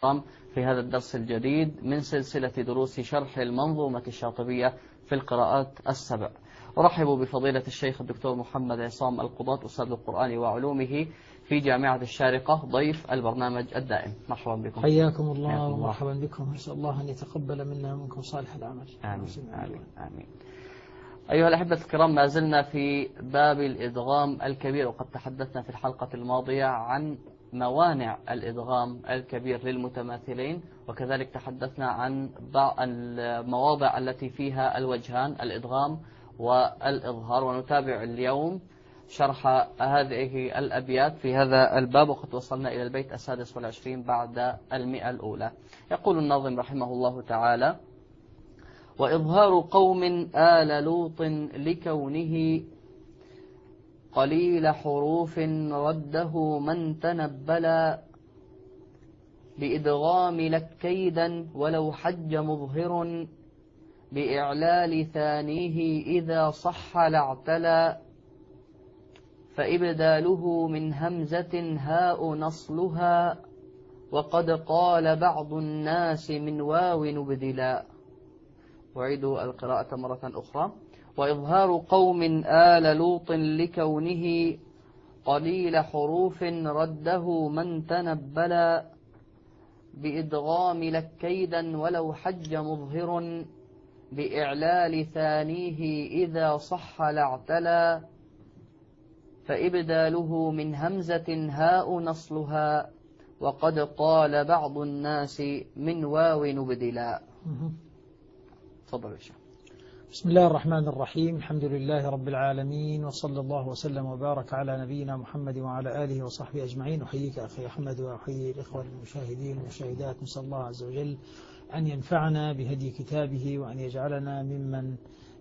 في هذا الدرس الجديد من سلسلة دروس شرح المنظومة الشاطبية في القراءات السبع. أرحب بفضيلة الشيخ الدكتور محمد عصام القضاة أستاذ القرآن وعلومه في جامعة الشارقة ضيف البرنامج الدائم. مرحبا بكم. حياكم الله ومرحبا بكم. نسأل الله أن يتقبل منا ومنكم صالح العمل. آمين. آمين. آمين. أيها الأحبة الكرام، ما زلنا في باب الإدغام الكبير، وقد تحدثنا في الحلقة الماضية عن موانع الإدغام الكبير للمتماثلين، وكذلك تحدثنا عن بعض المواضع التي فيها الوجهان الإدغام والإظهار، ونتابع اليوم شرح هذه الأبيات في هذا الباب، وقد وصلنا إلى البيت 26 بعد 100 يقول الناظم رحمه الله تعالى: وإظهار قوم آل لوط لكونه قليل حروف رده من تنبلا بإدغام لك كيدا ولو حج مظهر بإعلال ثانيه إذا صح لاعتلى فإبداله من همزة هاء نصلها وقد قال بعض الناس من واو نبدلا. أعيد القراءة مرة أخرى: وإظهار قوم آل لوط لكونه قليل حروف رده من تنبلا بإدغام لك كيدا ولو حج مظهر بإعلال ثانيه إذا صح لاعتلى فإبداله من همزة هاء نصلها وقد قال بعض الناس من واو نبدلا. تفضل يا شيخ. بسم الله الرحمن الرحيم. الحمد لله رب العالمين، وصلى الله وسلم وبارك على نبينا محمد وعلى آله وصحبه أجمعين. أحييك أخي أحمد وأحيي الإخوة المشاهدين والمشاهدات. نسأل الله عز وجل أن ينفعنا بهدي كتابه وأن يجعلنا ممن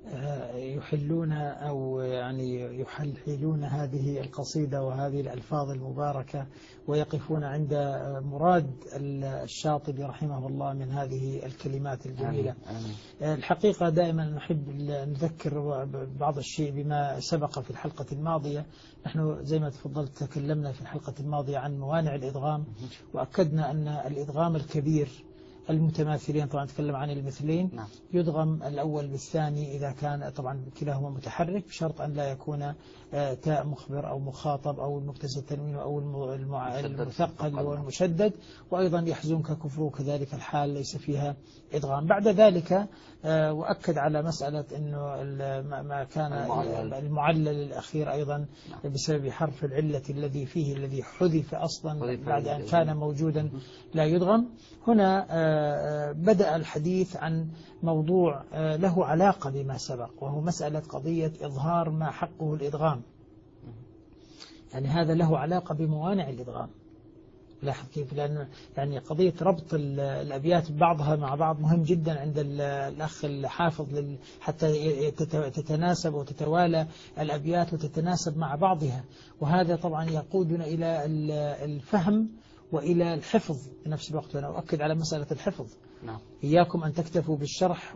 يحلون أو يعني يحللون هذه القصيدة وهذه الألفاظ المباركة ويقفون عند مراد الشاطبي رحمه الله من هذه الكلمات الجميلة. الحقيقة دائما نحب نذكر بعض الشيء بما سبق في الحلقة الماضية. نحن زي ما تفضلت تكلمنا في الحلقة الماضية عن موانع الإدغام، وأكدنا أن الإدغام الكبير المتماثلين، طبعا نتكلم عن المثلين، يدغم الأول بالثاني إذا كان طبعا كلاهما متحرك، بشرط أن لا يكون تاء مخبر أو مخاطب أو المكتسب التنوين أو المثقل أو المشدد، وأيضا يحزنك كفره كذلك الحال ليس فيها إدغام. بعد ذلك وأكد على مسألة أنه ما كان المعلل الأخير أيضا بسبب حرف العلة الذي فيه الذي حذف أصلا بعد أن كان موجودا لا يدغم. هنا بدأ الحديث عن موضوع له علاقة بما سبق، وهو مسألة قضية إظهار ما حقه الإدغام. يعني هذا له علاقة بموانع الإدغام. لاحظ كيف، لأن يعني قضية ربط الأبيات بعضها مع بعض مهم جدا عند الأخ الحافظ حتى تتناسب وتتوالى الأبيات وتتناسب مع بعضها، وهذا طبعا يقودنا إلى الفهم وإلى الحفظ في نفس الوقت. وأنا أؤكد على مسألة الحفظ. إياكم أن تكتفوا بالشرح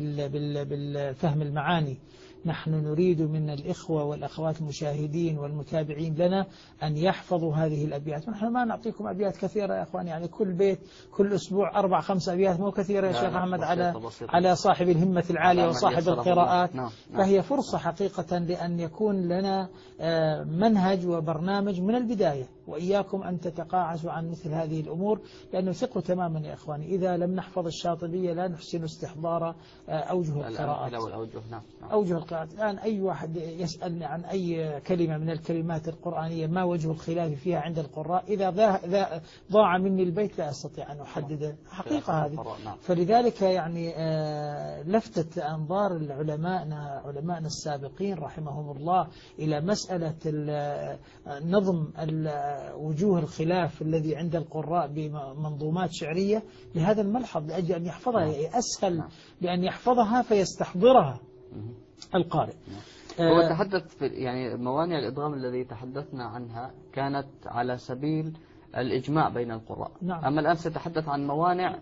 وبالفهم المعاني. نحن نريد من الإخوة والأخوات المشاهدين والمتابعين لنا أن يحفظوا هذه الأبيات. نحن ما نعطيكم أبيات كثيرة يا أخواني، يعني كل بيت كل أسبوع 4-5 أبيات مو كثيرة يا شيخ أحمد على صاحب الهمة العالية وصاحب القراءات. فهي فرصة حقيقة لأن يكون لنا منهج وبرنامج من البداية، وإياكم أن تتقاعسوا عن مثل هذه الأمور، لأنه ثقوا تماما يا إخواني إذا لم نحفظ الشاطبية لا نحسن استحضار أوجه القراءات. أوجه القراءات. الآن أي واحد يسألني عن أي كلمة من الكلمات القرآنية ما وجه الخلاف فيها عند القراء، إذا ضاع مني البيت لا أستطيع أن أحدد حقيقة هذه. فلذلك يعني لفتت أنظار علماءنا السابقين رحمهم الله إلى مسألة نظم وجوه الخلاف الذي عند القراء بمنظومات شعرية لهذا الملحظ، لأجل أن يحفظها. أسهل بأن يحفظها فيستحضرها القارئ. هو تحدث يعني موانع الإدغام الذي تحدثنا عنها كانت على سبيل الإجماع بين القراء. أما الآن سيتحدث عن موانع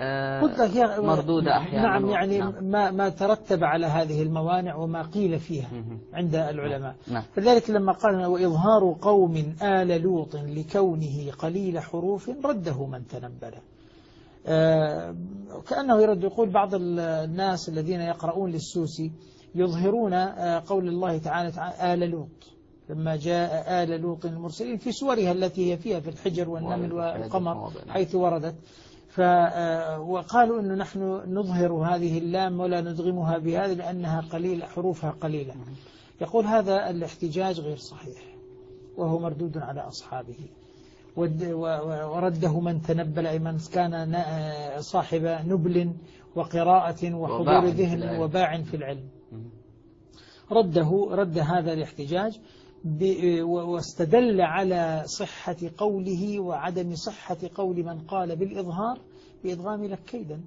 مردودة أحيانا. نعم، يعني ما ترتب على هذه الموانع وما قيل فيها عند العلماء. فذلك لما قال وإظهار قوم آل لوط لكونه قليل حروف رده من تنبل. كأنه يرد يقول بعض الناس الذين يقرؤون للسوسي يظهرون قول الله تعالى آل لوط لما جاء آل لوط المرسلين في سورها التي هي فيها في الحجر والنمل والقمر حيث وردت. وقالوا أنه نحن نظهر هذه اللام ولا ندغمها بهذه لأنها قليلة حروفها قليلة. يقول هذا الاحتجاج غير صحيح وهو مردود على أصحابه، ورده من تنبل أي من كان صاحب نبل وقراءة وحضور ذهن وباع في العلم. رد هذا الاحتجاج واستدل على صحة قوله وعدم صحة قول من قال بالإظهار بإدغام لك كيدا.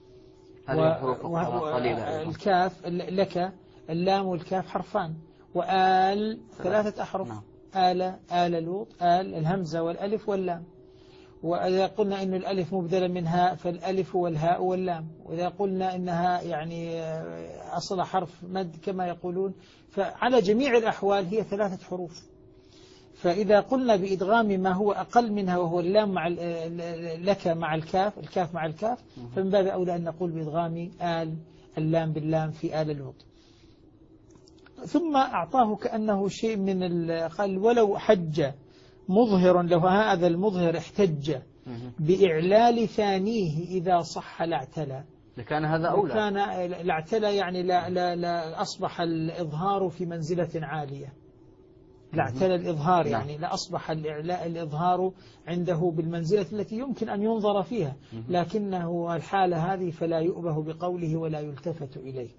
الكاف لك اللام والكاف حرفان وآل 3 أحرف. آل لوط الهمزة والألف واللام. وإذا قلنا إن الألف مبدلا من هاء فالألف والهاء واللام. وإذا قلنا إنها يعني أصل حرف مد كما يقولون فعلى جميع الأحوال هي 3 حروف. فإذا قلنا بإدغام ما هو أقل منها وهو اللام مع لك مع الكاف مع الكاف فمن باب أولى أن نقول بإدغام اللام باللام في آل لوط. ثم أعطاه كأنه شيء من قال ولو حج مظهر لو هذا المظهر احتج بإعلال ثانيه إذا صح لاعتلى لكان هذا أولى. كان لاعتلى يعني لا أصبح الإظهار في منزلة عالية. لاعتلى الإظهار يعني لا أصبح الإظهار عنده بالمنزلة التي يمكن أن ينظر فيها، لكنه الحالة هذه فلا يؤبه بقوله ولا يلتفت إليه.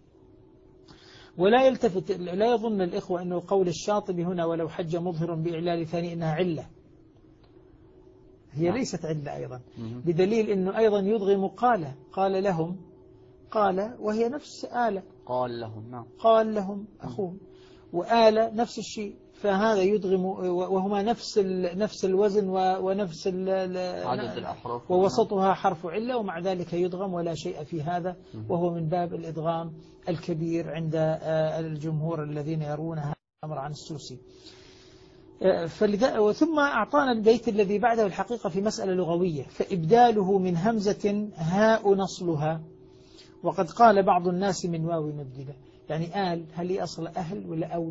لا يظن الإخوة أنه قول الشاطبي هنا ولو حج مظهر بإعلال ثاني إنها علة. هي ليست علة أيضا، بدليل أنه أيضا يضغم قال لهم وهي نفس آلة قال لهم أخوهم وآلة نفس الشيء، فهذا يضغم وهما نفس الوزن ونفس عدد الأحرف ووسطها حرف علة ومع ذلك يضغم ولا شيء في هذا، وهو من باب الإدغام الكبير عند الجمهور الذين يرونها أمر عن السوسي. ثم أعطانا البيت الذي بعده الحقيقة في مسألة لغوية، فإبداله من همزة هاء نصلها، وقد قال بعض الناس من واو مبدلة، يعني آل هل هي أصل أهل ولا أول؟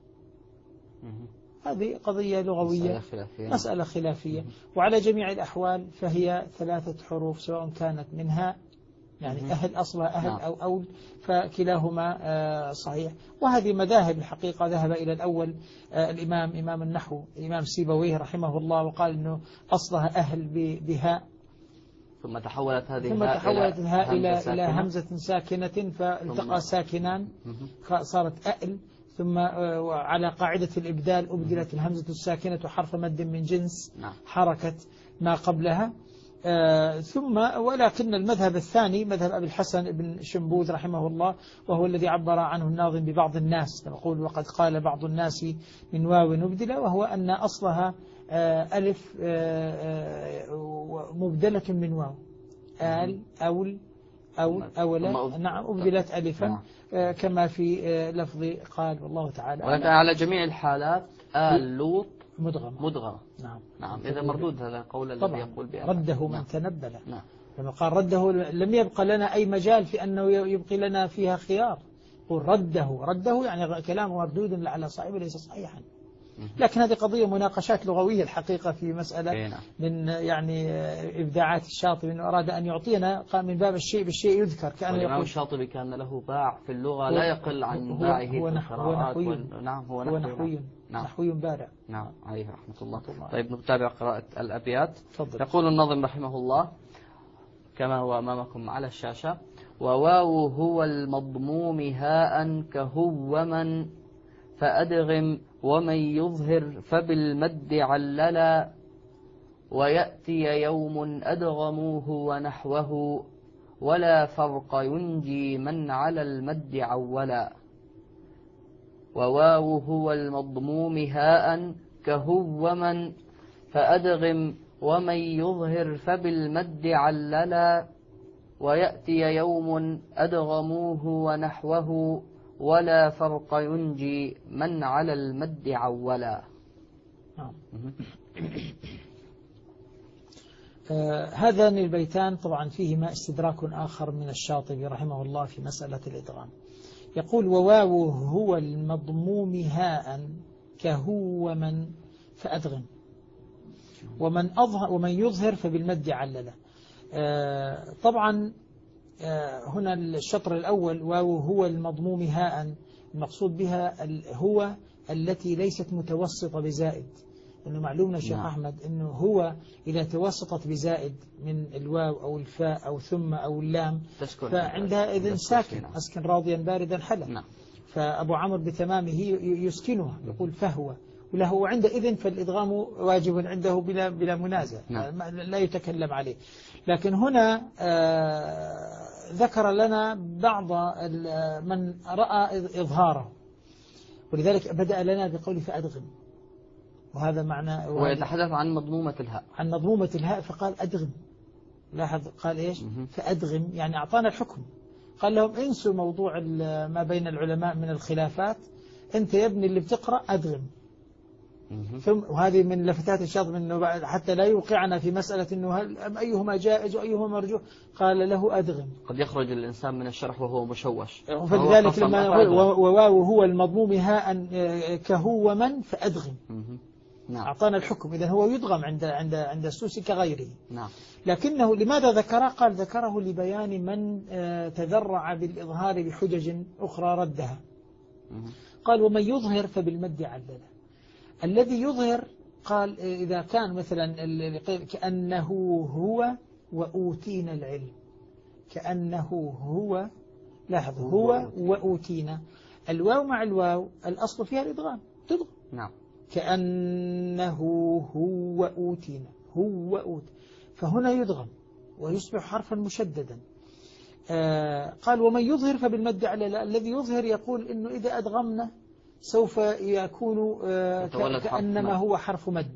هذه قضية لغوية مسألة خلافية. وعلى جميع الأحوال فهي 3 حروف سواء كانت منها يعني أهل أصلها أهل أو أول، فكلاهما صحيح. وهذه مذاهب الحقيقة ذهب إلى الأول إمام النحو الإمام سيبويه رحمه الله وقال إنه أصلها أهل بهاء ثم تحولت الهاء إلى همزة ساكنة فالتقى ساكنان صارت أأل، ثم على قاعدة الإبدال أبدلت الهمزة الساكنة حرف مد من جنس حركة ما قبلها. ثم ولكن المذهب الثاني مذهب أبي الحسن بن شنبوذ رحمه الله، وهو الذي عبر عنه الناظم ببعض الناس يقول وقد قال بعض الناس من واو نبدلة، وهو أن أصلها ألف مبدلة من واو آل أولا نعم أبدلت ألفا كما في لفظ قال والله تعالى. ولكن على جميع الحالات آل لوط مدغمة. نعم إذا مردود هذا القول الذي يقول بأن رده من تنبل. لما قال رده لم يبقى لنا أي مجال في أنه يبقي لنا فيها خيار. قل رده يعني كلام مردود على صاحبه ليس صحيحا. لكن هذه قضية مناقشات لغوية الحقيقة في مسألة من يعني إبداعات الشاطبي أنه أراد أن يعطينا قام من باب الشيء بالشيء يذكر كأنه يقول الشاطبي كان له باع في اللغة لا يقل عن باعه في القراءات. هو نحوي بارع. نعم عليه رحمة الله. طيب نتابع قراءة الأبيات. يقول الناظم رحمه الله كما هو أمامكم على الشاشة: وواو هو المضموم هاء كهو ومن فأدغم ومن يظهر فبالمد عللا ويأتي يوم أدغموه ونحوه ولا فرق ينجي من على المد عولا. وواو هو المضموم هاء كهو ومن فأدغم ومن يظهر فبالمد عللا ويأتي يوم أدغموه ونحوه ولا فرق ينجي من على المد عولا. هذان البيتان طبعا فيهما استدراك آخر من الشاطبي رحمه الله في مسألة الإدغام. يقول وواو هو المضموم هاء كهو ومن فأدغم ومن يظهر فبالمد علله. طبعا هنا الشطر الأول واو هو المضموم هاء المقصود بها هو التي ليست متوسطة بزائد، إنه معلومنا شيخ أحمد إنه هو إذا توسطت بزائد من الواو أو الفاء أو ثم أو اللام فعندها إذن ساكن أسكن راضيا باردا حلا. فأبو عمرو بتمامه يسكنها يقول فهو وله عند إذن فالإدغام واجب عنده بلا منازع لا يتكلم عليه. لكن هنا ذكر لنا بعض من رأى إظهاره، ولذلك بدأ لنا بقول فأدغم، وهذا معنى هو يتحدث عن مضمومة الهاء، عن مضمومة الهاء فقال أدغم. لاحظ قال إيش فأدغم يعني أعطانا الحكم. قال لهم انسوا موضوع ما بين العلماء من الخلافات، أنت يا ابني اللي بتقرأ أدغم. ثم وهذه من لفتات الشاطبي انه حتى لا يوقعنا في مسألة انه هل أيهما جائز وأيهما مرجوح، قال له أدغم. قد يخرج الإنسان من الشرح وهو مشوش. فلذلك لما وواو هو المضموم هاء كهو ومن فأدغم. أعطانا الحكم، إذا هو يدغم عند السوسي كغيره. لكنه لماذا ذكره؟ قال ذكره لبيان من تذرع بالإظهار بحجج أخرى ردها. قال ومن يظهر فبالمد علله. الذي يظهر قال إذا كان مثلا كأنه هو وأوتينا العلم، كأنه هو، لاحظ هو وأوتينا، الواو مع الواو الأصل فيها الإدغام تدغم. كأنه هو أوتينا هو أوت، فهنا يدغم ويصبح حرفا مشددا. قال ومن يظهر فبالمد على الذي يظهر يقول إنه إذا أدغمنا سوف يكون كأنما هو حرف مد.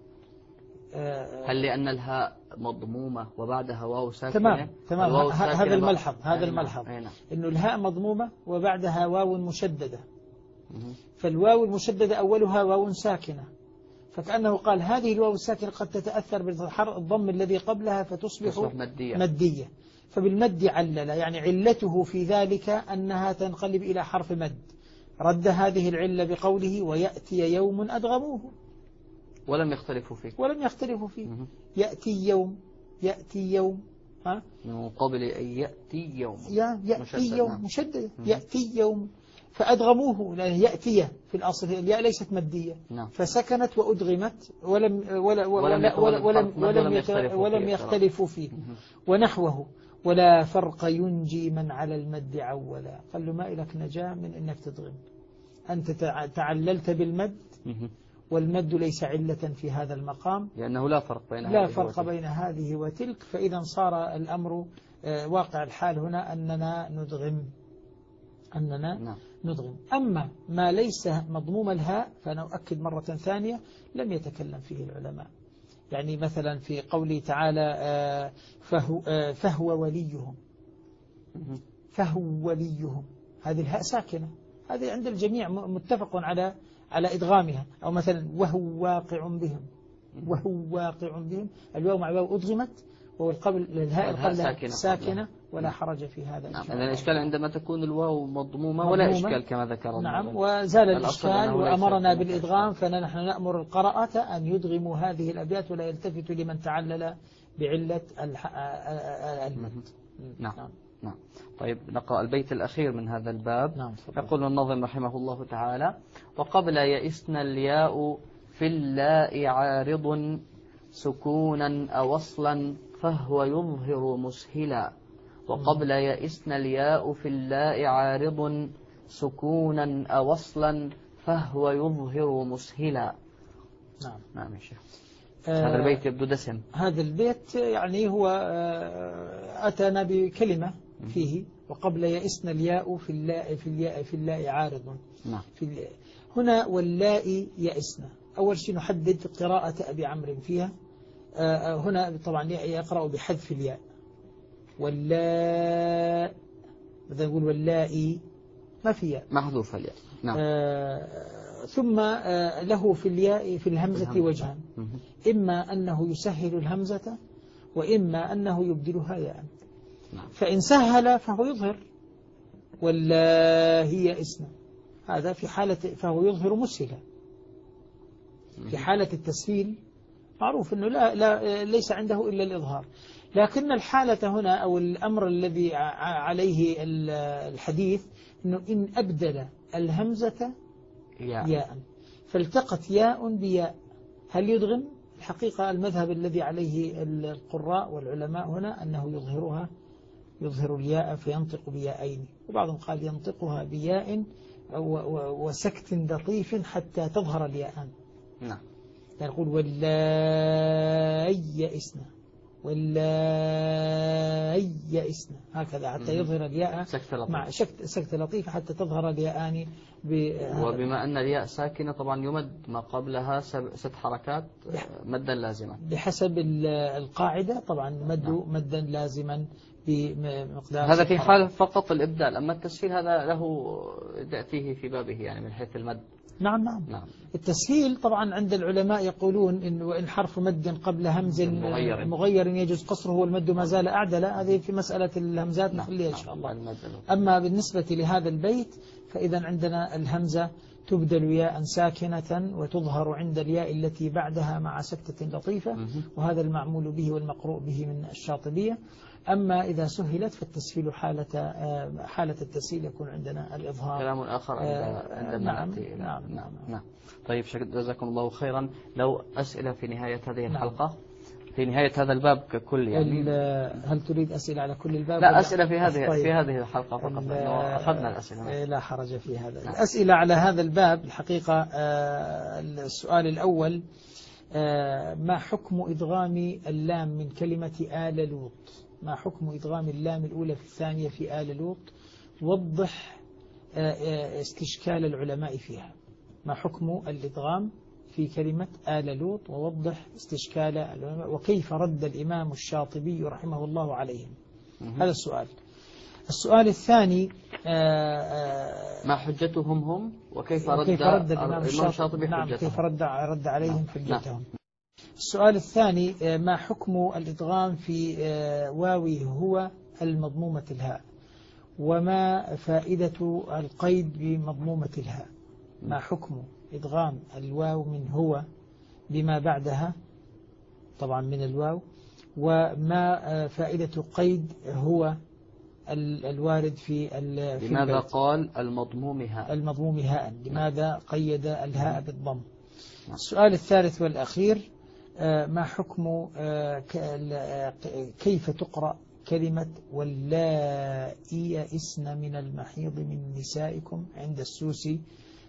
هل لأن الهاء مضمومة وبعدها واو ساكنة؟ تمام هذا الملحظ، هذا الملحظ إنه الهاء مضمومة وبعدها واو مشددة، فالواو المشددة أولها واو ساكنة، فكأنه قال هذه الواو الساكنة قد تتأثر بالضم الذي قبلها فتصبح مدية، فبالمد علل، يعني علته في ذلك أنها تنقلب إلى حرف مد. رد هذه العلة بقوله ويأتي يوم أدغموه، ولم يختلفوا فيه. يأتي يوم من قبل أن يأتي يوم يأتي يوم مشدد يأتي يوم فأدغموه، لأن يأتي في الأصل الياء ليست مدية فسكنت وأدغمت ولم يختلفوا فيه. ونحوه ولا فرق ينجي من على المد عولا. قال له ما إلك نجاة من إنك تدغم، أنت تعللت بالمد والمد ليس علة في هذا المقام، لأنه لا فرق بين هذه وتلك. فإذا صار الأمر واقع الحال هنا أننا ندغم. أما ما ليس مضموم الهاء فأنا أؤكد مرة ثانية لم يتكلم فيه العلماء. يعني مثلا في قوله تعالى فهو وليهم، هذه الهاء ساكنة، هذه عند الجميع متفق على إدغامها. أو مثلا وهو واقع بهم الواو مع واو أدغمت الهاء القبل ساكنة ولا حرج في هذا. الإشكال عندما تكون الواو مضمومة ولا إشكال كما ذكر الله. وزال الإشكال وأمرنا بالإدغام، فنحن نأمر القراءة أن يدغموا هذه الأبيات ولا يلتفتوا لمن تعلل بعلة المد. نعم. طيب نقرأ البيت الأخير من هذا الباب. يقول الناظم رحمه الله تعالى وقبل يئسنا الياء في اللاء عارض سكونا أوصلا فهو يظهر مسهلا. وقبل يئسنا الياء في اللاء عارض سكونا أوصلا فهو يظهر مسهلا. نعم يا شيخ. هذا البيت يبدو دسم. هذا البيت يعني هو أتانا بكلمة فيه وقبل يئسنا الياء في اللاء عارض. هنا واللاء يئسنا. أول شيء نحدد قراءة أبي عمرو فيها. هنا طبعا يقرأ بحذف الياء واللاء، بدنا نقول واللائي ما في ياء محذوف الياء. ثم له في الياء في الهمزة وجهان، إما أنه يسهل الهمزة وإما أنه يبدلها ياء. نعم. فإن سهل فهو يظهر ولا هي اسم، هذا في حالة فهو يظهر مسهلا. في حالة التسهيل معروف أنه ليس عنده إلا الإظهار. لكن الحالة هنا أو الأمر الذي عليه الحديث أنه إن أبدل الهمزة ياء فالتقت ياء بياء هل يدغم؟ الحقيقة المذهب الذي عليه القراء والعلماء هنا أنه يظهر الياء فينطق بياءين، وبعضهم قال ينطقها بياء وسكت لطيف حتى تظهر الياءان. نعم. يقول ولا يئسنا ولا يئسنا هكذا حتى يظهر الياء مع سكت لطيف حتى تظهر الياءان. وبما أن الياء ساكنة طبعا يمد ما قبلها 6 حركات مدا لازما بحسب القاعدة طبعا مدا لازما بمقدار. هذا في حال فقط الإبدال، أما التسهيل هذا له تأتيه في بابه يعني من حيث المد. نعم. التسهيل طبعا عند العلماء يقولون إن وإن حرف مد قبل همز مغير يجوز قصره والمد ما زال أعدل. هذه في مسألة الهمزات نخليها إن شاء الله. أما بالنسبة لهذا البيت فإذا عندنا الهمزة تبدل ياء ساكنة وتظهر عند الياء التي بعدها مع سكتة لطيفة، وهذا المعمول به والمقروء به من الشاطبية. أما إذا سهلت فالتسهيل حالة التسهيل يكون عندنا الإظهار. كلام آخر عندما نأتي. نعم. طيب جزاكم الله خيرا. لو أسئلة في نهاية هذه الحلقة في نهاية هذا الباب ككل يعني. هل تريد أسئلة على كل الباب؟ لا، أسئلة في هذه الحلقة فقط، أخذنا الأسئلة. لا حرج في هذا. الأسئلة على هذا الباب الحقيقة السؤال الأول ما حكم إدغام اللام من كلمة آل لوط؟ ما حكم إدغام اللام الأولى في الثانية في آل لوط؟ وضح استشكال العلماء فيها. ما حكم الإدغام في كلمة آل لوط ووضح استشكال العلماء وكيف رد الإمام الشاطبي رحمه الله عليهم. هذا السؤال. السؤال الثاني ما حجتهم هم وكيف رد الإمام الشاطبي حجتهم. كيف رد عليهم حجتهم. السؤال الثاني ما حكم الإدغام في واوي هو المضمومة الهاء، وما فائدة القيد بمضمومة الهاء؟ ما حكم إدغام الواو من هو بما بعدها طبعا من الواو، وما فائدة قيد هو الوارد في لماذا قال المضموم هاء؟ لماذا قيد الهاء بالضم؟ السؤال الثالث والأخير ما حكم كيف تقرأ كلمة واللائي يئسن من المحيض من نسائكم عند السوسي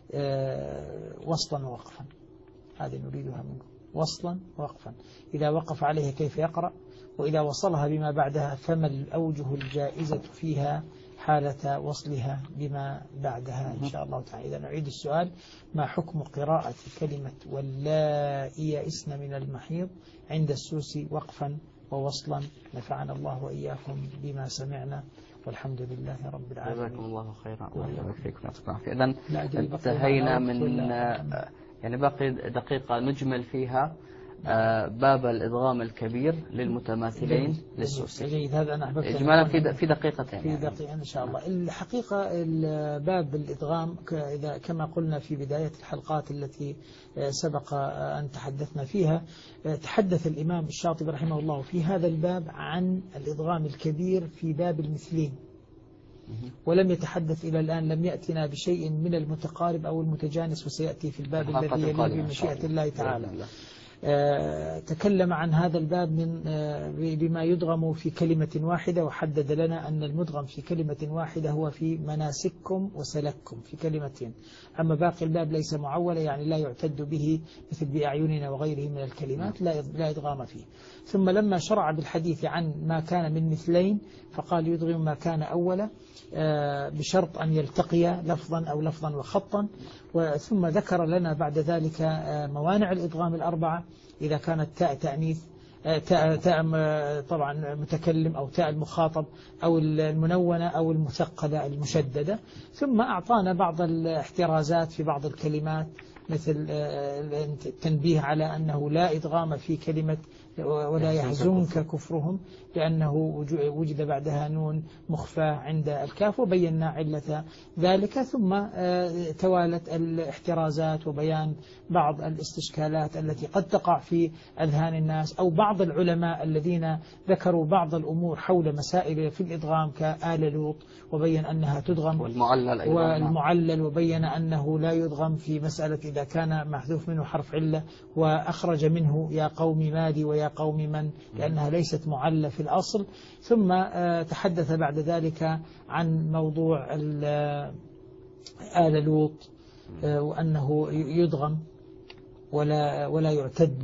وصلا ووقفا؟ هذه نريدها منكم، وصلا ووقفا. إذا وقف عليها كيف يقرأ؟ وإذا وصلها بما بعدها فما الأوجه الجائزة فيها حالة وصلها بما بعدها إن شاء الله تعالى. إذا نعيد السؤال: ما حكم قراءة كلمة واللائي يئسن من المحيض عند السوسي وقفا ووصلا؟ نفعنا الله وإياكم بما سمعنا، والحمد لله رب العالمين. جزاكم الله خيرا. إذن انتهينا من يعني باقي دقيقة نجمل فيها باب الإدغام الكبير للمتماثلين للسوسي. جيد، هذا أنا أحببت إجمالا في دقيقتين في دقيقة إن شاء الله. الحقيقة باب الإدغام كما قلنا في بداية الحلقات التي سبق أن تحدثنا فيها، تحدث الإمام الشاطبي رحمه الله في هذا الباب عن الإدغام الكبير في باب المثلين، ولم يتحدث إلى الآن، لم يأتنا بشيء من المتقارب أو المتجانس، وسيأتي في الباب الذي يليه بمشيئة الله تعالى. تكلم عن هذا الباب بما يدغم في كلمة واحدة، وحدد لنا أن المدغم في كلمة واحدة هو في مناسككم وسلككم في كلمتين، أما باقي الباب ليس معولا، يعني لا يعتد به مثل بأعيننا وغيره من الكلمات، لا إدغام فيه. ثم لما شرع بالحديث عن ما كان من مثلين فقال يدغم ما كان أولا بشرط أن يلتقي لفظا أو لفظا وخطا، ثم ذكر لنا بعد ذلك موانع الإدغام الأربعة: إذا كانت تاء تأنيث، تاء طبعا متكلم، أو تاء المخاطب، أو المنونة، أو المثقلة المشددة. ثم أعطانا بعض الاحترازات في بعض الكلمات، مثل التنبيه على أنه لا إدغام في كلمة ولا يحزنك كفرهم، لأنه وجد بعدها نون مخفى عند الكاف، وبينا علة ذلك. ثم توالت الاحترازات وبيان بعض الاستشكالات التي قد تقع في أذهان الناس، أو بعض العلماء الذين ذكروا بعض الأمور حول مسائل في الإدغام كآل لوط، وبين أنها تدغم، والمعلل وبين أنه لا يدغم في مسألة إذا كان محذوف منه حرف علة، وأخرج منه يا قوم مادي ويا قوم من، لأنها ليست معلة في الأصل. ثم تحدث بعد ذلك عن موضوع آل لوط، وأنه يدغم ولا يعتد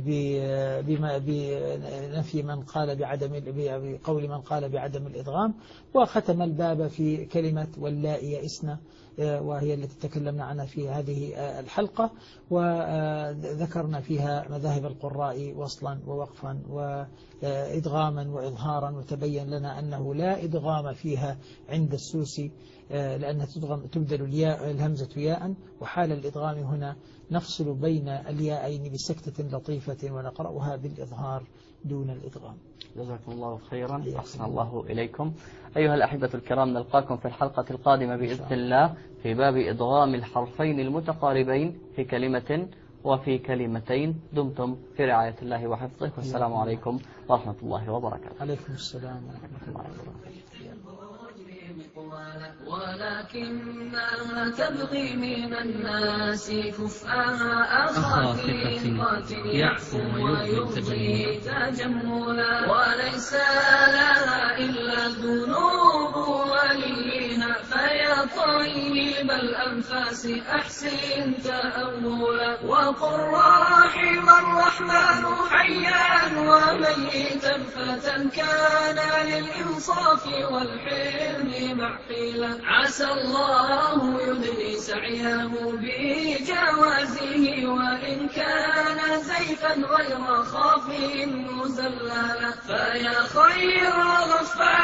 بنفي من قال بقول من قال بعدم الإدغام. وختم الباب في كلمة واللائي يئسن، وهي التي تكلمنا عنها في هذه الحلقة، وذكرنا فيها مذاهب القراء وصلا ووقفا وإدغاما وإظهارا، وتبين لنا أنه لا إدغام فيها عند السوسي، لأنها تبدل الهمزة ياء، وحال الإدغام هنا نفصل بين الياءين بسكتة لطيفة ونقرأها بالإظهار دون الإدغام. جزاكم الله خيرا، أحسن الله إليكم. أيها الأحبة الكرام، نلقاكم في الحلقة القادمة بإذن الله في باب إدغام الحرفين المتقاربين في كلمة وفي كلمتين. دمتم في رعاية الله وحفظه، والسلام عليكم ورحمة الله وبركاته. عليكم السلام ورحمة الله وبركاته. ولكنها تبغي من الناس كفءها أخاطئ يعفو ويبغي تجملا، وليس لها إلا الذنوب وليها، فيا طيب الأنفاس أحسن تأولا، وقل رحم الرحمن حيا وميتا فتى كان للإنصاف والحلم معقلا، عسى الله يدني سعيه بجوازه، وإن كان زيفا غير خاف مزللا، فيا خير غفار